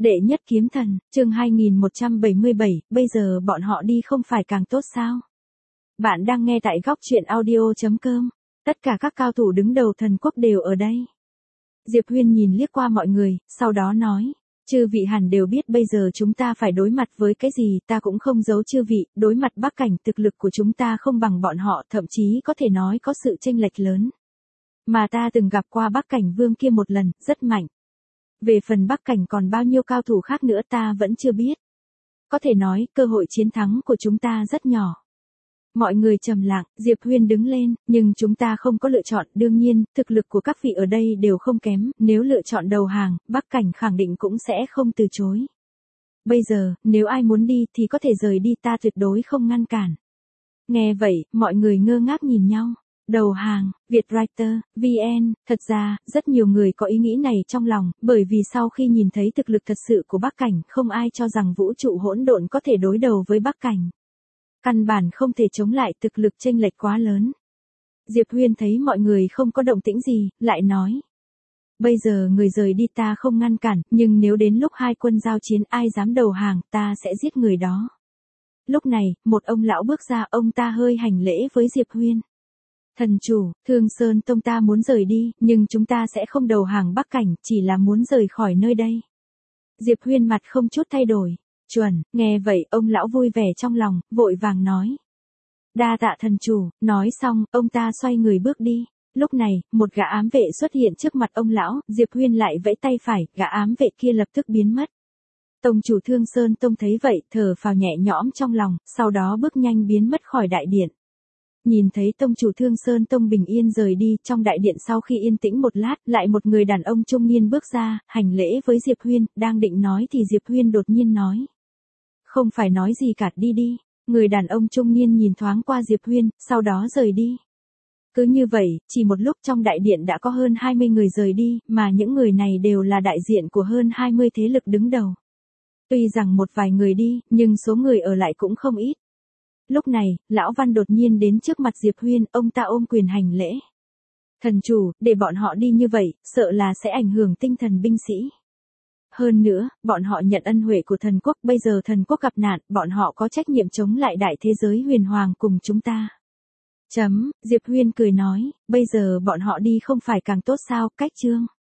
Đệ nhất kiếm thần, chương 2177, bây giờ bọn họ đi không phải càng tốt sao? Bạn đang nghe tại góc truyện audio.com. Tất cả các cao thủ đứng đầu thần quốc đều ở đây. Diệp Huyên nhìn liếc qua mọi người, sau đó nói. Chư vị hẳn đều biết bây giờ chúng ta phải đối mặt với cái gì, ta cũng không giấu chư vị, đối mặt Bắc Cảnh thực lực của chúng ta không bằng bọn họ, thậm chí có thể nói có sự chênh lệch lớn. Mà ta từng gặp qua Bắc Cảnh Vương kia một lần, rất mạnh. Về phần Bắc Cảnh còn bao nhiêu cao thủ khác nữa ta vẫn chưa biết. Có thể nói, cơ hội chiến thắng của chúng ta rất nhỏ. Mọi người trầm lặng, Diệp Huyên đứng lên, nhưng chúng ta không có lựa chọn, đương nhiên, thực lực của các vị ở đây đều không kém, nếu lựa chọn đầu hàng, Bắc Cảnh khẳng định cũng sẽ không từ chối. Bây giờ, nếu ai muốn đi thì có thể rời đi, ta tuyệt đối không ngăn cản. Nghe vậy, mọi người ngơ ngác nhìn nhau. Đầu hàng, Vietwriter, VN, thật ra, rất nhiều người có ý nghĩ này trong lòng, bởi vì sau khi nhìn thấy thực lực thật sự của Bắc Cảnh, không ai cho rằng vũ trụ hỗn độn có thể đối đầu với Bắc Cảnh. Căn bản không thể chống lại, thực lực chênh lệch quá lớn. Diệp Huyên thấy mọi người không có động tĩnh gì, lại nói. Bây giờ người rời đi ta không ngăn cản, nhưng nếu đến lúc hai quân giao chiến ai dám đầu hàng, ta sẽ giết người đó. Lúc này, một ông lão bước ra, ông ta hơi hành lễ với Diệp Huyên. Thần chủ, Thương Sơn Tông ta muốn rời đi, nhưng chúng ta sẽ không đầu hàng Bắc Cảnh, chỉ là muốn rời khỏi nơi đây. Diệp Huyên mặt không chút thay đổi. Chuẩn, nghe vậy, ông lão vui vẻ trong lòng, vội vàng nói. Đa tạ thần chủ, nói xong, ông ta xoay người bước đi. Lúc này, một gã ám vệ xuất hiện trước mặt ông lão, Diệp Huyên lại vẫy tay phải, gã ám vệ kia lập tức biến mất. Tông chủ Thương Sơn Tông thấy vậy, thở phào nhẹ nhõm trong lòng, sau đó bước nhanh biến mất khỏi đại điện. Nhìn thấy tông chủ Thương Sơn Tông bình yên rời đi, trong đại điện sau khi yên tĩnh một lát, lại một người đàn ông trung niên bước ra, hành lễ với Diệp Huyên, đang định nói thì Diệp Huyên đột nhiên nói. Không phải nói gì cả, đi đi. Người đàn ông trung niên nhìn thoáng qua Diệp Huyên, sau đó rời đi. Cứ như vậy, chỉ một lúc trong đại điện đã có hơn 20 người rời đi, mà những người này đều là đại diện của hơn 20 thế lực đứng đầu. Tuy rằng một vài người đi, nhưng số người ở lại cũng không ít. Lúc này, Lão Văn đột nhiên đến trước mặt Diệp Huyên, ông ta ôm quyền hành lễ. Thần chủ, để bọn họ đi như vậy, sợ là sẽ ảnh hưởng tinh thần binh sĩ. Hơn nữa, bọn họ nhận ân huệ của thần quốc, bây giờ thần quốc gặp nạn, bọn họ có trách nhiệm chống lại đại thế giới huyền hoàng cùng chúng ta. Diệp Huyên cười nói, bây giờ bọn họ đi không phải càng tốt sao, cách chương.